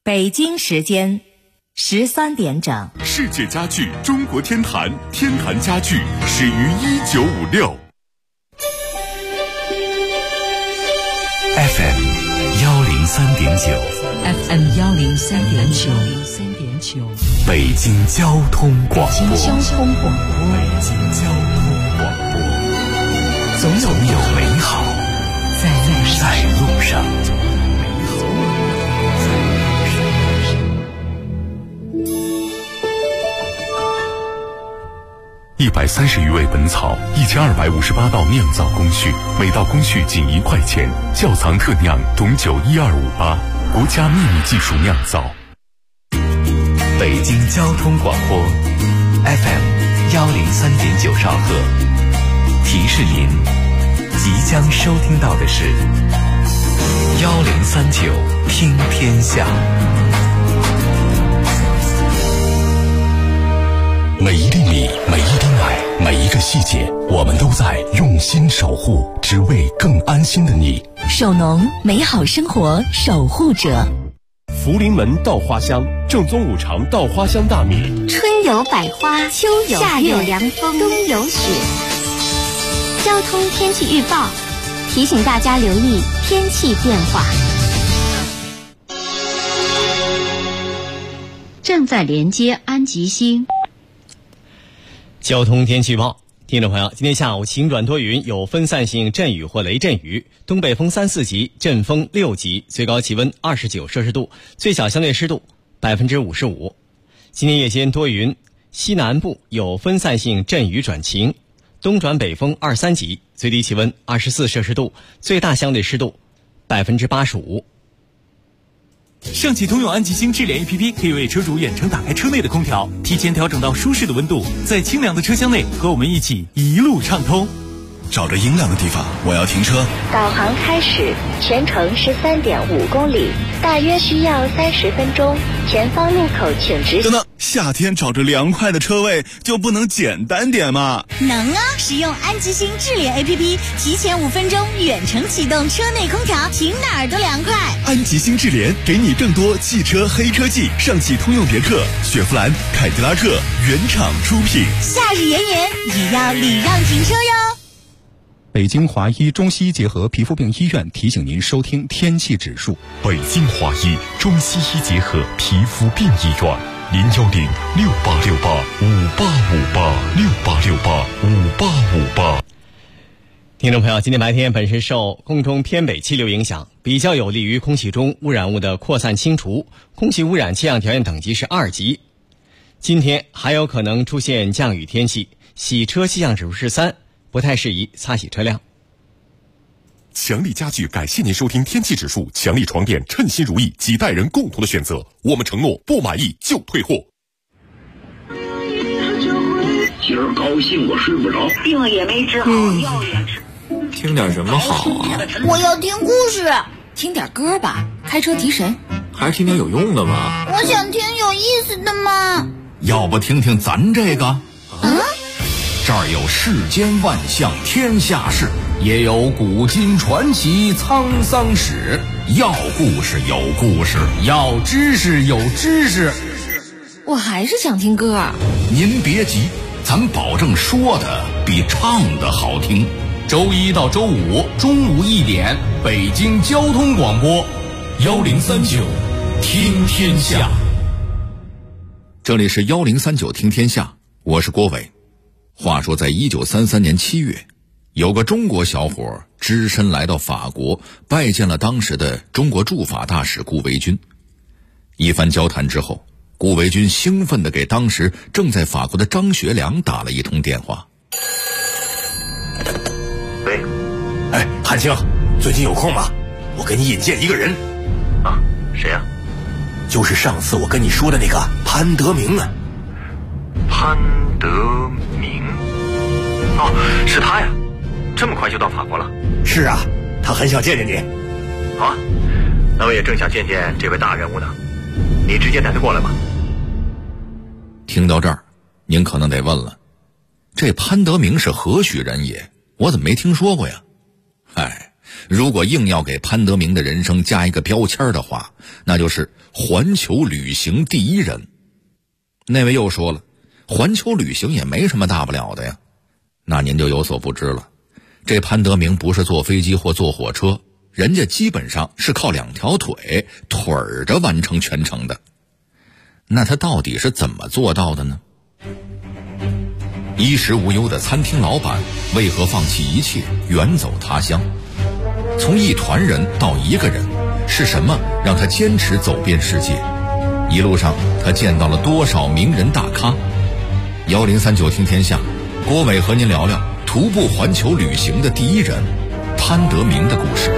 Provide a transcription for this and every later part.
北京时间13点整。 世界家具中国天坛，天坛家具始于1956。 FM 103.9 FM 103.9 北京交通广播。 北京交通广播，总有美好在路上。 130余味本草，1258道酿造工序，每道工序仅1块钱。窖藏特酿董酒12588，国家秘密技术酿造。 北京交通广播 FM 103.9兆赫，提示您即将收听到的是1039听天下。 每一粒米，每一滴奶，每一个细节，我们都在用心守护，只为更安心的你。 守农，美好生活守护者。 福临门稻花香，正宗五常稻花香大米。 春有百花，秋有夏有凉风，冬有雪。交通天气预报提醒大家留意天气变化。 正在连接安吉星。 交通天气预报，听众朋友，今天下午晴转多云，有分散性阵雨或雷阵雨，东北风3、4级，阵风6级，最高气温29摄氏度，最小相对湿度55%。今天夜间多云，西南部有分散性阵雨转晴，东转北风2、3级，最低气温24摄氏度，最大相对湿度85%。 上汽通用安吉星智联 APP 可以为车主远程打开车内的空调，提前调整到舒适的温度，在清凉的车厢内和我们一起一路畅通。 找着阴凉的地方，我要停车。 导航开始，全程13.5公里，大约需要30分钟。前方路口请直行。 等等，夏天找着凉快的车位就不能简单点吗？ 能啊！使用安吉星智联 APP， 提前5分钟远程启动车内空调，停哪儿都凉快。 安吉星智联给你更多汽车黑科技，上汽通用别克、雪佛兰、凯迪拉克原厂出品。 夏日炎炎也要礼让停车哟。 北京华医中西医结合皮肤病医院提醒您收听天气指数。 北京华医中西医结合皮肤病医院，0106868585858，68685858。 听众朋友，今天白天本市受空中偏北气流影响，比较有利于空气中污染物的扩散清除，空气污染气象条件等级是2级。今天还有可能出现降雨天气，洗车气象指数是3，不太适宜擦洗车辆。 强力家具感谢您收听天气指数，强力床垫称心如意，几代人共同的选择，我们承诺不满意就退货。 今儿高兴我睡不着， 病也没治好，药也吃。 听点什么好啊？ 我要听故事。 听点歌吧，开车提神。 还是听点有用的吧。 我想听有意思的嘛。 要不听听咱这个？这儿有世间万象天下事，也有古今传奇沧桑史。要故事有故事，要知识有知识。 我还是想听歌。 您别急，咱保证说的比唱的好听。周1到周5中午1点，北京交通广播1039听天下。这里是1039听天下，我是郭伟。话说在1933年7月，有个中国小伙只身来到法国，拜见了当时的中国驻法大使顾维钧。一番交谈之后，顾维钧兴奋地给当时正在法国的张学良打了一通电话。 喂，汉卿，最近有空吗？我给你引荐一个人。啊，谁呀？就是上次我跟你说的那个潘德明啊。潘德明？哦，是他呀，这么快就到法国了？是啊，他很想见见你。好啊，那我也正想见见这位大人物呢，你直接带他过来吧。 听到这儿，您可能得问了，这潘德明是何许人也？我怎么没听说过呀？ 如果硬要给潘德明的人生加一个标签的话，那就是环球旅行第一人。那位又说了，环球旅行也没什么大不了的呀。那您就有所不知了，这潘德明不是坐飞机或坐火车，人家基本上是靠2条腿腿着完成全程的。那他到底是怎么做到的呢？衣食无忧的餐厅老板为何放弃一切远走他乡？从一团人到1个人，是什么让他坚持走遍世界？一路上他见到了多少名人大咖？1039听天下，郭伟和您聊聊徒步环球旅行的第一人潘德明的故事。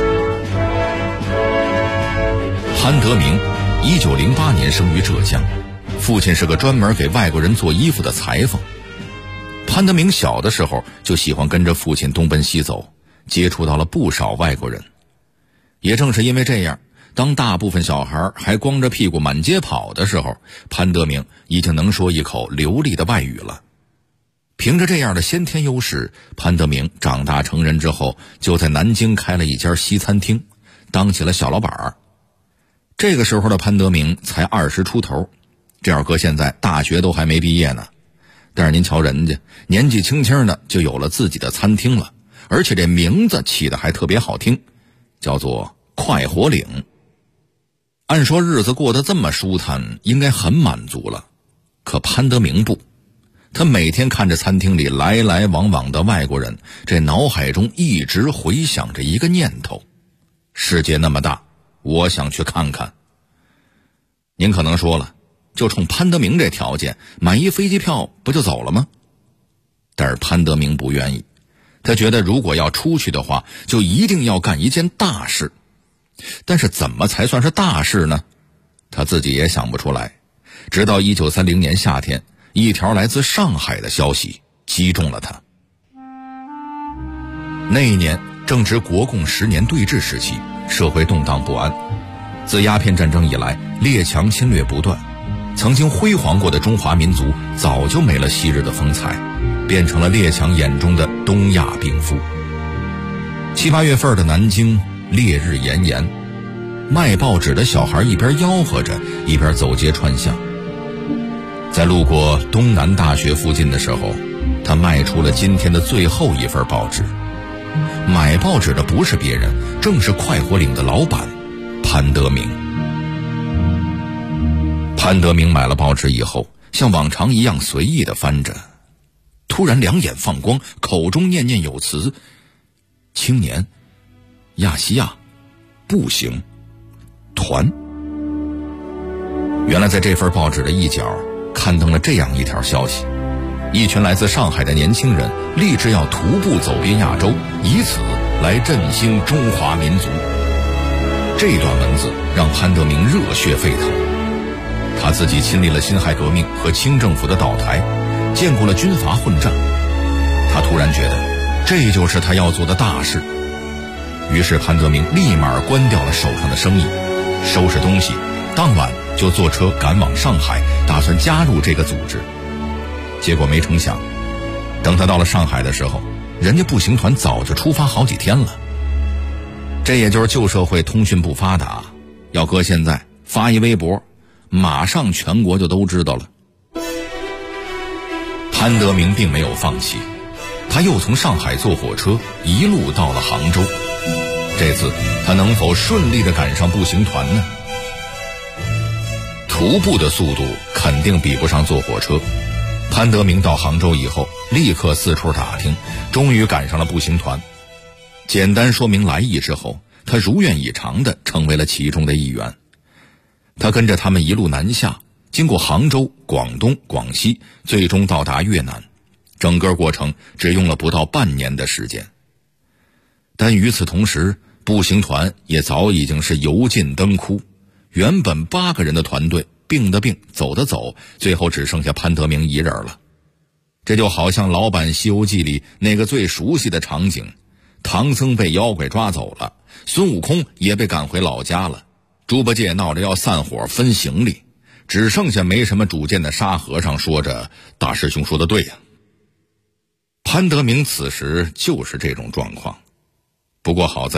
潘德明1908年生于浙江，父亲是个专门给外国人做衣服的裁缝。潘德明小的时候就喜欢跟着父亲东奔西走，接触到了不少外国人。也正是因为这样，当大部分小孩还光着屁股满街跑的时候，潘德明已经能说一口流利的外语了。凭着这样的先天优势，潘德明长大成人之后就在南京开了一家西餐厅，当起了小老板。这个时候的潘德明才20出头，这要搁现在大学都还没毕业呢。但是您瞧人家年纪轻轻的就有了自己的餐厅了，而且这名字起得还特别好听，叫做快活岭。按说日子过得这么舒坦，应该很满足了。可潘德明不，他每天看着餐厅里来来往往的外国人，这脑海中一直回想着一个念头：世界那么大，我想去看看。您可能说了，就冲潘德明这条件，买一飞机票不就走了吗？但是潘德明不愿意，他觉得如果要出去的话，就一定要干一件大事。但是怎么才算是大事呢？他自己也想不出来。直到1930年夏天，一条来自上海的消息击中了他。那一年正值国共10年对峙时期，社会动荡不安。自鸦片战争以来，列强侵略不断，曾经辉煌过的中华民族早就没了昔日的风采，变成了列强眼中的东亚病夫。7、8月份的南京烈日炎炎，卖报纸的小孩一边吆喝着，一边走街串巷。在路过东南大学附近的时候，他卖出了今天的最后一份报纸。买报纸的不是别人，正是快活岭的老板潘德明。潘德明买了报纸以后，像往常一样随意地翻着，突然两眼放光，口中念念有词：青年、亚细亚、步行、团。原来在这份报纸的一角刊登了这样一条消息：一群来自上海的年轻人立志要徒步走遍亚洲，以此来振兴中华民族。这段文字让潘德明热血沸腾，他自己亲历了辛亥革命和清政府的倒台，见过了军阀混战。他突然觉得这就是他要做的大事。于是潘德明立马关掉了手上的生意，收拾东西，当晚就坐车赶往上海，打算加入这个组织。结果没成想，等他到了上海的时候，人家步行团早就出发好几天了。这也就是旧社会通讯不发达，要搁现在发一微博，马上全国就都知道了。潘德明并没有放弃，他又从上海坐火车一路到了杭州。这次他能否顺利地赶上步行团呢？徒步的速度肯定比不上坐火车。潘德明到杭州以后，立刻四处打听，终于赶上了步行团。简单说明来意之后，他如愿以偿地成为了其中的一员。他跟着他们一路南下，经过杭州、广东、广西，最终到达越南。整个过程只用了不到半年的时间。但与此同时，步行团也早已经是油尽灯枯。原本8个人的团队，病的病，走的走，最后只剩下潘德明一人了。这就好像老版《西游记》里那个最熟悉的场景，唐僧被妖怪抓走了，孙悟空也被赶回老家了，猪八戒闹着要散伙分行李，只剩下没什么主见的沙和尚说着：“大师兄说的对呀。”潘德明此时就是这种状况。不过好在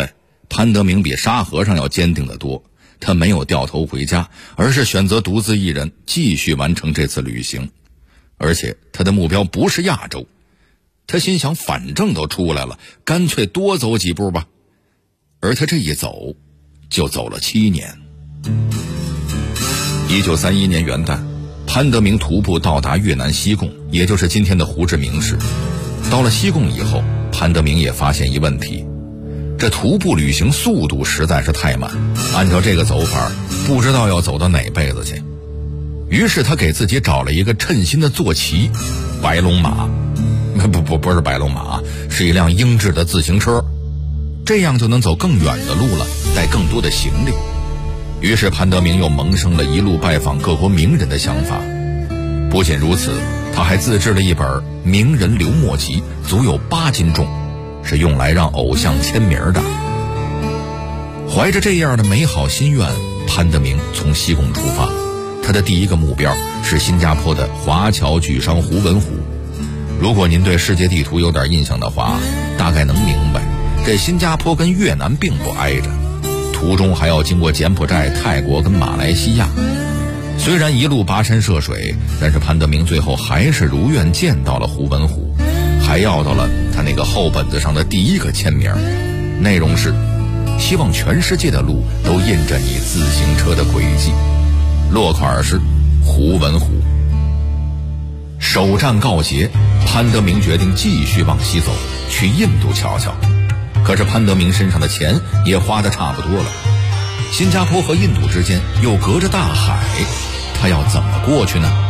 潘德明比沙和尚要坚定得多，他没有掉头回家，而是选择独自一人继续完成这次旅行。而且他的目标不是亚洲，他心想反正都出来了，干脆多走几步吧。而他这一走就走了7年。1931年元旦，潘德明徒步到达越南西贡，也就是今天的胡志明市。到了西贡以后，潘德明也发现一问题，这徒步旅行速度实在是太慢，按照这个走法不知道要走到哪辈子去。于是他给自己找了一个称心的坐骑，白龙马，不是白龙马，是一辆英制的自行车，这样就能走更远的路了，带更多的行李。于是潘德明又萌生了一路拜访各国名人的想法。不仅如此，他还自制了一本名人留墨集，足有8斤重，是用来让偶像签名的。怀着这样的美好心愿，潘德明从西贡出发。他的第一个目标是新加坡的华侨巨商胡文虎。如果您对世界地图有点印象的话，大概能明白，这新加坡跟越南并不挨着，途中还要经过柬埔寨、泰国跟马来西亚。虽然一路跋山涉水，但是潘德明最后还是如愿见到了胡文虎，还要到了他那个厚本子上的第一个签名，内容是希望全世界的路都印着你自行车的轨迹，落款是胡文虎。首战告捷，潘德明决定继续往西走，去印度瞧瞧。可是潘德明身上的钱也花得差不多了，新加坡和印度之间又隔着大海，他要怎么过去呢？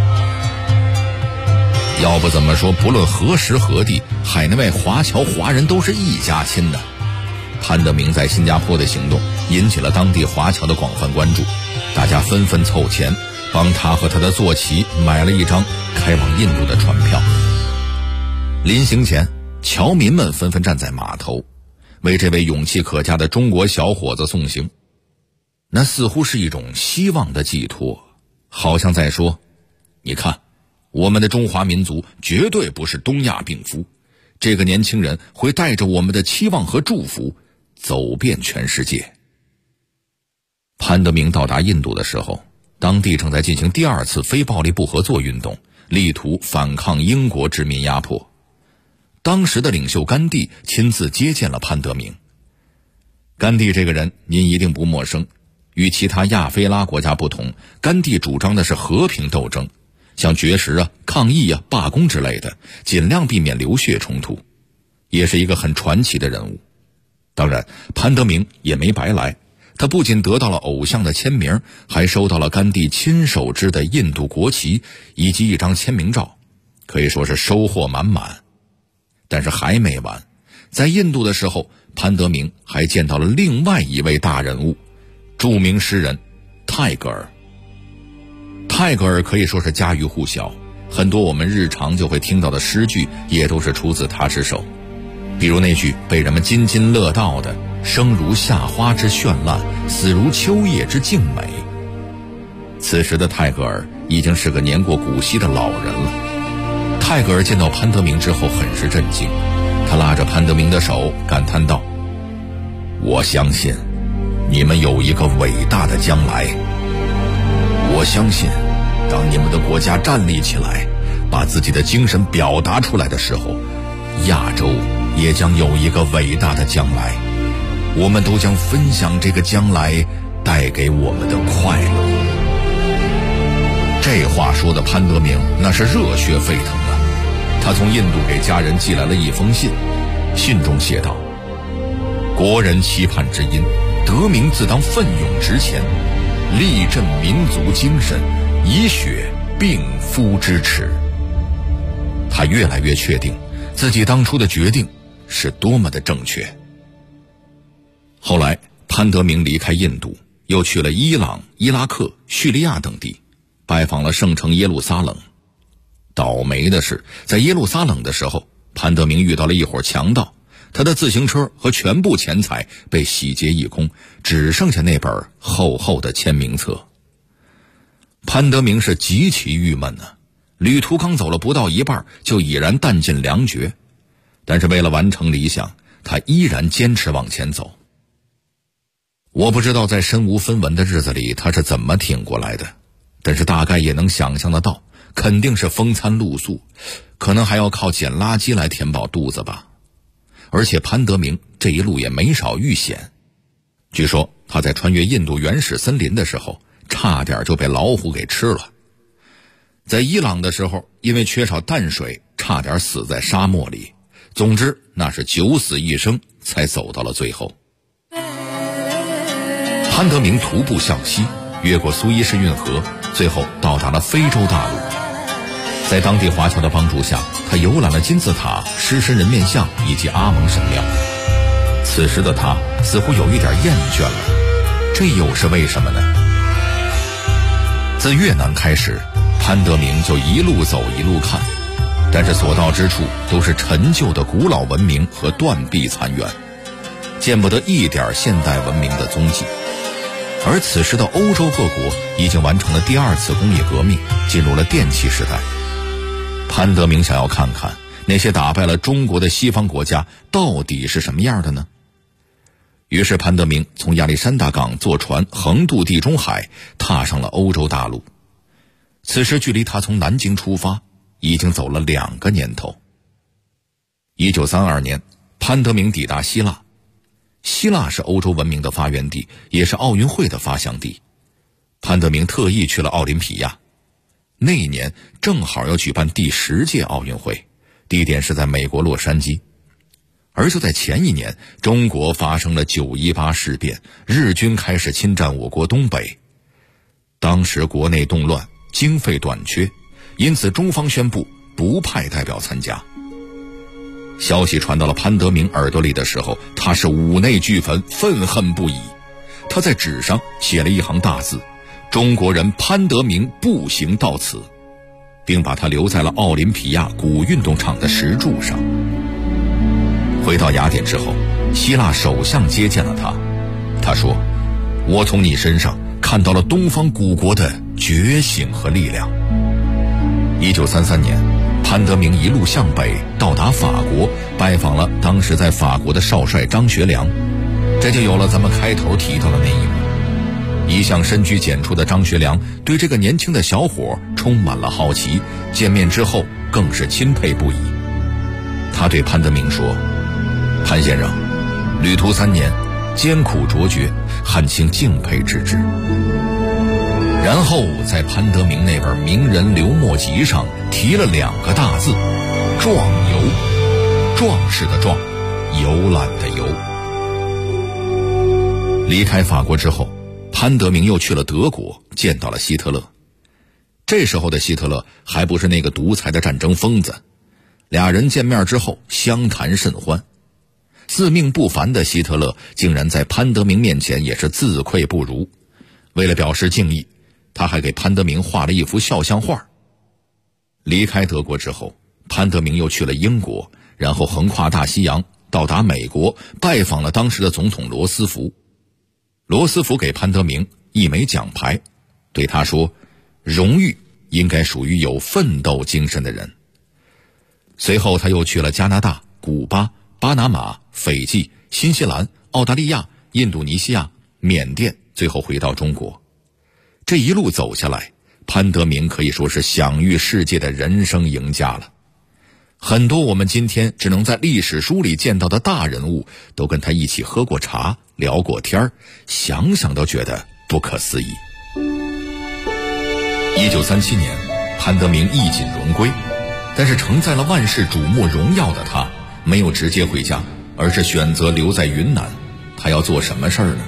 要不怎么说不论何时何地，海内外华侨华人都是一家亲呢？潘德明在新加坡的行动引起了当地华侨的广泛关注，大家纷纷凑钱帮他和他的坐骑买了一张开往印度的船票。临行前，侨民们纷纷站在码头，为这位勇气可嘉的中国小伙子送行。那似乎是一种希望的寄托，好像在说，你看，我们的中华民族绝对不是东亚病夫，这个年轻人会带着我们的期望和祝福走遍全世界。潘德明到达印度的时候，当地正在进行第2次非暴力不合作运动，力图反抗英国殖民压迫。当时的领袖甘地亲自接见了潘德明。甘地这个人您一定不陌生，与其他亚非拉国家不同，甘地主张的是和平斗争，像绝食啊、抗议啊、罢工之类的，尽量避免流血冲突，也是一个很传奇的人物。当然，潘德明也没白来，他不仅得到了偶像的签名，还收到了甘地亲手织的印度国旗以及一张签名照，可以说是收获满满。但是还没完，在印度的时候，潘德明还见到了另外一位大人物，著名诗人泰戈尔。泰戈尔可以说是家喻户晓，很多我们日常就会听到的诗句也都是出自他之手。比如那句被人们津津乐道的“生如夏花之绚烂，死如秋叶之静美”。此时的泰戈尔已经是个年过古稀的老人了。泰戈尔见到潘德明之后很是震惊，他拉着潘德明的手感叹道：“我相信你们有一个伟大的将来，我相信当你们的国家站立起来，把自己的精神表达出来的时候，亚洲也将有一个伟大的将来，我们都将分享这个将来带给我们的快乐。”这话说的潘德明那是热血沸腾啊！他从印度给家人寄来了一封信，信中写道：“国人期盼之音，德明自当奋勇直前，力振民族精神，以雪病夫之耻。”他越来越确定自己当初的决定是多么的正确。后来潘德明离开印度，又去了伊朗、伊拉克、叙利亚等地，拜访了圣城耶路撒冷。倒霉的是，在耶路撒冷的时候，潘德明遇到了一伙强盗，他的自行车和全部钱财被洗劫一空，只剩下那本厚厚的签名册。潘德明是极其郁闷啊，旅途刚走了不到一半，就已然弹尽粮绝。但是为了完成理想，他依然坚持往前走。 我不知道在身无分文的日子里他是怎么挺过来的，但是大概也能想象得到，肯定是风餐露宿，可能还要靠捡垃圾来填饱肚子吧。而且潘德明这一路也没少遇险，据说他在穿越印度原始森林的时候，差点就被老虎给吃了。在伊朗的时候，因为缺少淡水，差点死在沙漠里。总之，那是九死一生才走到了最后。潘德明徒步向西，越过苏伊士运河，最后到达了非洲大陆。在当地华侨的帮助下，他游览了金字塔、狮身人面像以及阿蒙神庙。此时的他似乎有一点厌倦了，这又是为什么呢？自越南开始，潘德明就一路走一路看，但是所到之处都是陈旧的古老文明和断壁残垣，见不得一点现代文明的踪迹。而此时的欧洲各国已经完成了第二次工业革命，进入了电气时代。潘德明想要看看那些打败了中国的西方国家到底是什么样的呢？于是潘德明从亚历山大港坐船横渡地中海，踏上了欧洲大陆。此时距离他从南京出发已经走了2个年头。1932年，潘德明抵达希腊。希腊是欧洲文明的发源地，也是奥运会的发祥地。潘德明特意去了奥林匹亚，那一年正好要举办第10届奥运会，地点是在美国洛杉矶。而就在前一年，中国发生了9·18事变，日军开始侵占我国东北。当时国内动乱，经费短缺，因此中方宣布不派代表参加。消息传到了潘德明耳朵里的时候，他是五内俱焚，愤恨不已。他在纸上写了一行大字：中国人潘德明步行到此，并把他留在了奥林匹亚古运动场的石柱上。回到雅典之后，希腊首相接见了他，他说：我从你身上看到了东方古国的觉醒和力量。1933年，潘德明一路向北到达法国，拜访了当时在法国的少帅张学良，这就有了咱们开头提到的那一幕。一向深居简出的张学良对这个年轻的小伙充满了好奇，见面之后更是钦佩不已。他对潘德明说：潘先生，旅途3年，艰苦卓绝，汉卿敬佩之至。然后在潘德明那本名人刘墨集上提了2个大字：壮游。壮士的壮，游览的游。离开法国之后，潘德明又去了德国，见到了希特勒。这时候的希特勒还不是那个独裁的战争疯子，俩人见面之后相谈甚欢。自命不凡的希特勒竟然在潘德明面前也是自愧不如。为了表示敬意，他还给潘德明画了一幅肖像画。离开德国之后，潘德明又去了英国，然后横跨大西洋到达美国，拜访了当时的总统罗斯福。罗斯福给潘德明1枚奖牌，对他说：荣誉应该属于有奋斗精神的人。随后他又去了加拿大、古巴、巴拿马、斐济、新西兰、澳大利亚、印度尼西亚、缅甸，最后回到中国。这一路走下来，潘德明可以说是享誉世界的人生赢家了。很多我们今天只能在历史书里见到的大人物，都跟他一起喝过茶，聊过天，想想都觉得不可思议。1937年，潘德明衣锦荣归，但是承载了万世瞩目荣耀的他，没有直接回家，而是选择留在云南。他要做什么事儿呢？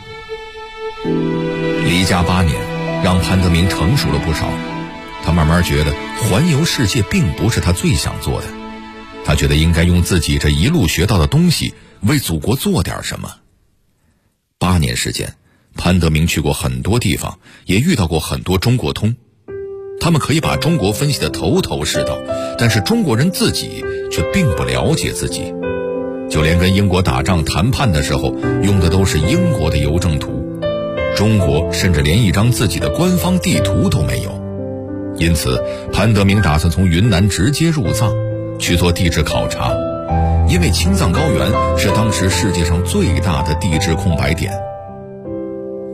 离家8年，让潘德明成熟了不少。他慢慢觉得环游世界并不是他最想做的，他觉得应该用自己这一路学到的东西为祖国做点什么。8年时间，潘德明去过很多地方，也遇到过很多中国通。他们可以把中国分析得头头是道，但是中国人自己却并不了解自己。就连跟英国打仗谈判的时候，用的都是英国的邮政图，中国甚至连一张自己的官方地图都没有。因此潘德明打算从云南直接入藏，去做地质考察。因为青藏高原是当时世界上最大的地质空白点，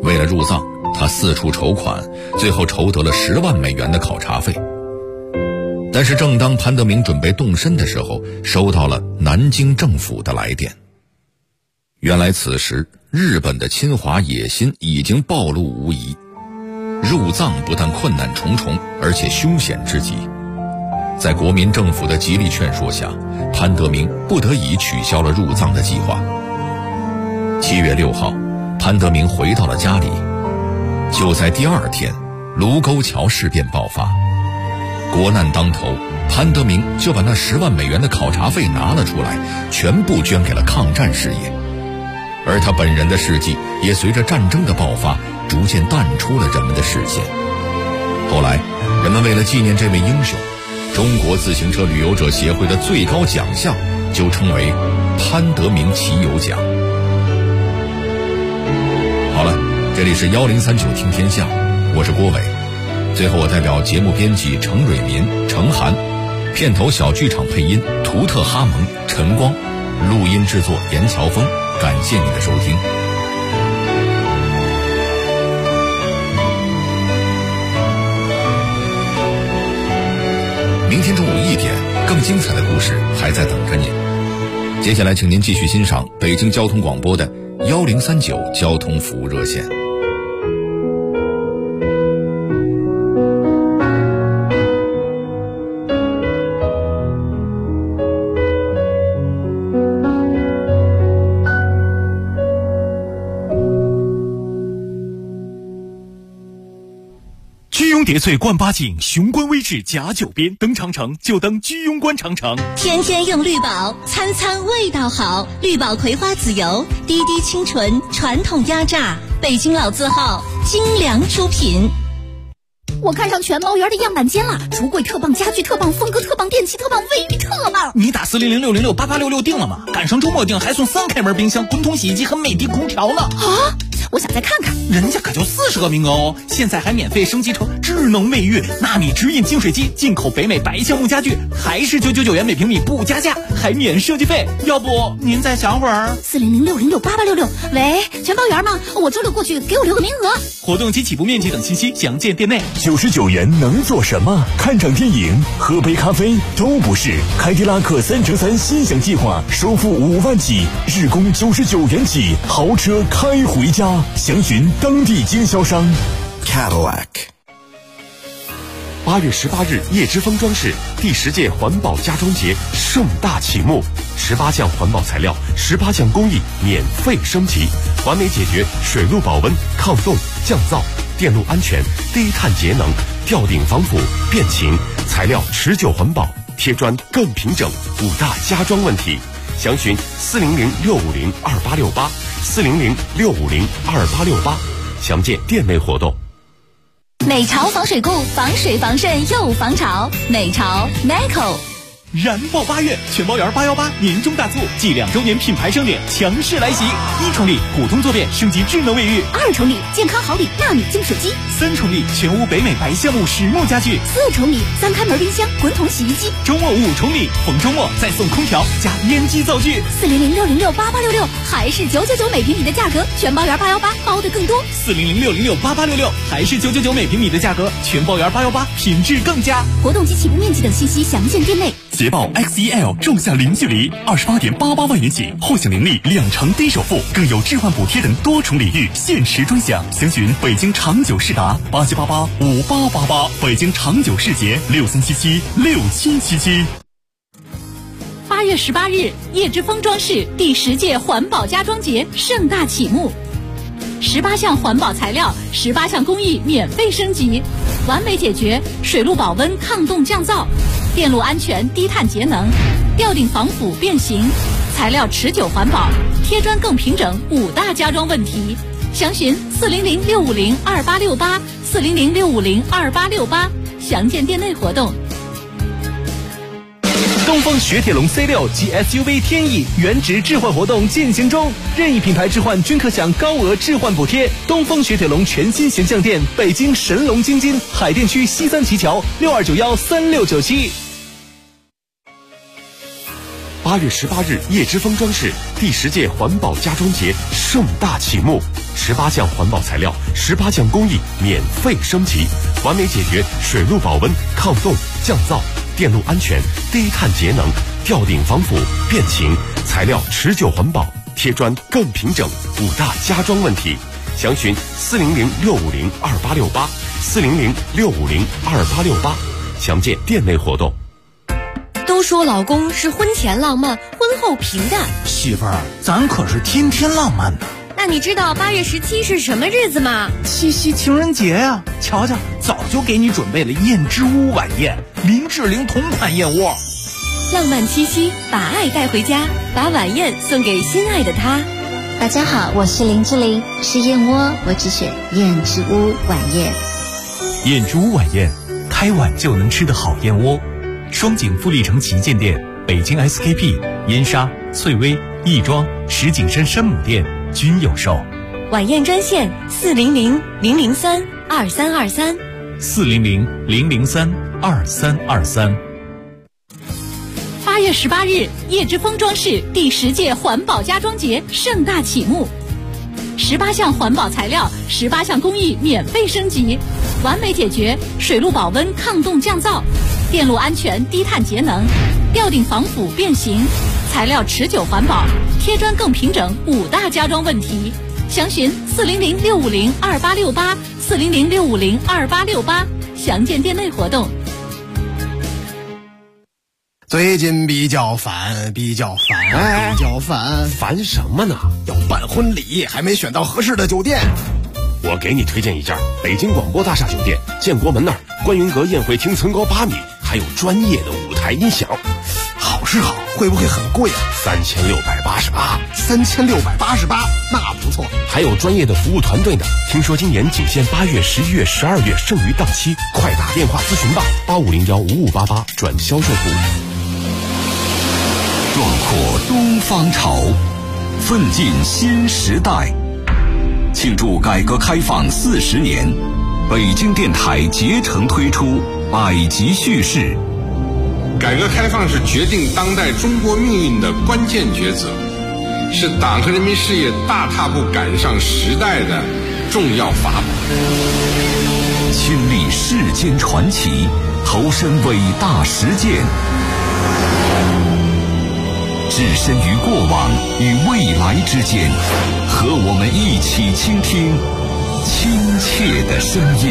为了入藏，他四处筹款，最后筹得了10万美元的考察费。但是正当潘德明准备动身的时候，收到了南京政府的来电。原来此时日本的侵华野心已经暴露无遗，入藏不但困难重重，而且凶险之极。在国民政府的极力劝说下，潘德明不得已取消了入藏的计划。7月6号，潘德明回到了家里。就在第2天，卢沟桥事变爆发，国难当头，潘德明就把那10万美元的考察费拿了出来，全部捐给了抗战事业。而他本人的事迹也随着战争的爆发逐渐淡出了人们的视线。后来人们为了纪念这位英雄，中国自行车旅游者协会的最高奖项就称为潘德明骑游奖。好了，这里是1039听天下，我是郭伟。最后我代表节目编辑程蕊民、程涵，片头小剧场配音图特哈蒙、陈光，录音制作严乔峰，感谢你的收听。明天中午1点，更精彩的故事还在等着您。接下来请您继续欣赏北京交通广播的1039交通服务热线。 居庸叠翠冠八景，雄关微志甲9边。登长城就登居庸关长城， 天天用绿宝，餐餐味道好。绿宝葵花籽油，滴滴清纯，传统压榨，北京老字号，精良出品。 我看上全毛园的样板间了，橱柜特棒，家具特棒，风格特棒，电器特棒，卫浴特棒。 你打400-606-8866定了吗？赶上周末定还送3开门冰箱、滚筒洗衣机和美的空调呢。 啊！我想再看看， 人家可就40个名额哦！现在还免费升级成智能卫浴、纳米直饮净水机，进口北美白橡木家具，还是999元每平米不加价，还免设计费。要不您再想会儿 ？400-606-8866。喂，全包园吗？我周6过去，给我留个名额。 活动及起步面积等信息详见店内。 99元能做什么？看场电影、喝杯咖啡都不是。凯迪拉克3乘3心想计划，首付5万起，日供99元起，豪车开回家。详询当地经销商。 Cadillac。 8月18日，叶之峰装饰第10届环保家装节盛大启幕，18项环保材料，18项工艺免费升级，完美解决水路保温、抗冻、降噪、电路安全、低碳节能、吊顶防腐、变形，材料持久环保，贴砖更平整，5大家装问题。详询400-650-2868，400-650-2868，详见店内活动。 美潮防水固，防水防渗又防潮。美潮 Meco。 燃爆8月，全包园818年终大促，继2周年品牌盛典强势来袭！1重礼普通坐便升级智能卫浴 ，2重礼健康好礼纳米净水机 ，3重礼全屋北美白橡木实木家具 ，4重礼3开门冰箱、滚筒洗衣机。 周末5重礼，逢周末再送空调加烟机灶具。 400-606-8866，还是999每平米的价格，全包园818包的更多。 400-606-8866，还是999每平米的价格，全包园818品质更佳。 活动及起步面积等信息详见店内。 捷豹 XEL 仲夏零距离28.88万元起，获享年利2成低首付，更有置换补贴等多重礼遇，限时专享。详询北京长久世达87885888，北京长久世捷63776777。 8月18日，叶之峰装饰第10届环保家装节盛大启幕，18项环保材料，18项工艺免费升级，完美解决水路保温、抗冻降噪、电路安全、低碳节能、吊顶防腐变形，材料持久环保，贴砖更平整，5大家装问题。详询400-650-2868，400-650-2868，详见店内活动。 东风雪铁龙 C6 及 SUV 天翼原值置换活动进行中，任意品牌置换均可享高额置换补贴。东风雪铁龙全新形象店，北京神龙京津海淀区西三旗桥，62913697。 8月18日，叶之峰装饰第10届环保家装节盛大启幕，18项环保材料，18项工艺免费升级，完美解决水路保温、抗冻、降噪、电路安全、低碳节能、吊顶防腐、变形、材料持久环保、贴砖更平整5大家装问题。详询400-650-2868，400-650-2868，详见店内活动。 都说老公是婚前浪漫，婚后平淡。 媳妇儿，咱可是天天浪漫呢。 那你知道8月17是什么日子吗？ 七夕情人节呀！瞧瞧，早就给你准备了燕之屋晚宴，林志玲同款燕窝。 浪漫七夕，把爱带回家，把晚宴送给心爱的他。 大家好，我是林志玲，吃燕窝我只选燕之屋晚宴。 燕之屋晚宴，开碗就能吃的好燕窝。双井富力城旗舰店、北京 SKP、燕莎、翠微、亦庄、石景山山姆店均有售。 晚宴专线400-003-2323。 400-003-2323。 8月18日，叶之峰装饰第10届环保家装节盛大启幕，18项环保材料，18项工艺免费升级，完美解决水路保温、抗冻降噪、电路安全、低碳节能、吊顶防腐变形、材料持久环保、贴砖更平整5大家装问题。详询400-650-2868，400-650-2868，详见店内活动。 最近比较烦， 烦什么呢？ 要办婚礼，还没选到合适的酒店。 我给你推荐一家北京广播大厦酒店，建国门那儿，观云阁宴会厅层高8米，还有专业的舞台音响。 好是好，会不会很贵啊 ？3688， 那不错。 还有专业的服务团队呢。听说今年仅限8月、11月、12月，剩余档期，快打电话咨询吧，85015588转销售部。 壮阔东方潮，奋进新时代。庆祝改革开放40年，北京电台竭诚推出百集叙事。 改革开放是决定当代中国命运的关键抉择，是党和人民事业大踏步赶上时代的重要法宝。 亲历世间传奇，投身伟大实践，置身于过往与未来之间，和我们一起倾听亲切的声音。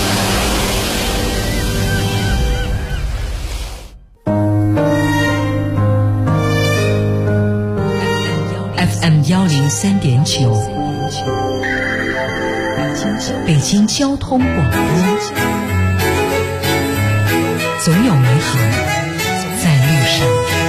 FM 103.9，北京交通广播，总有美好在路上。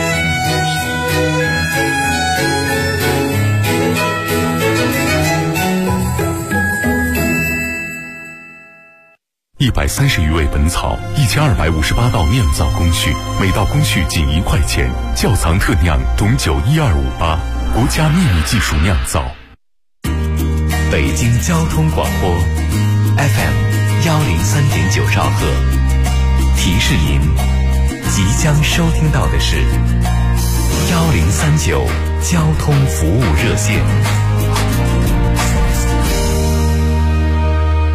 130余味本草，1258道酿造工序，每道工序仅1块钱。窖藏特酿董酒12588，国家秘密技术酿造。 北京交通广播 FM 103.9兆赫，提示您即将收听到的是1039交通服务热线。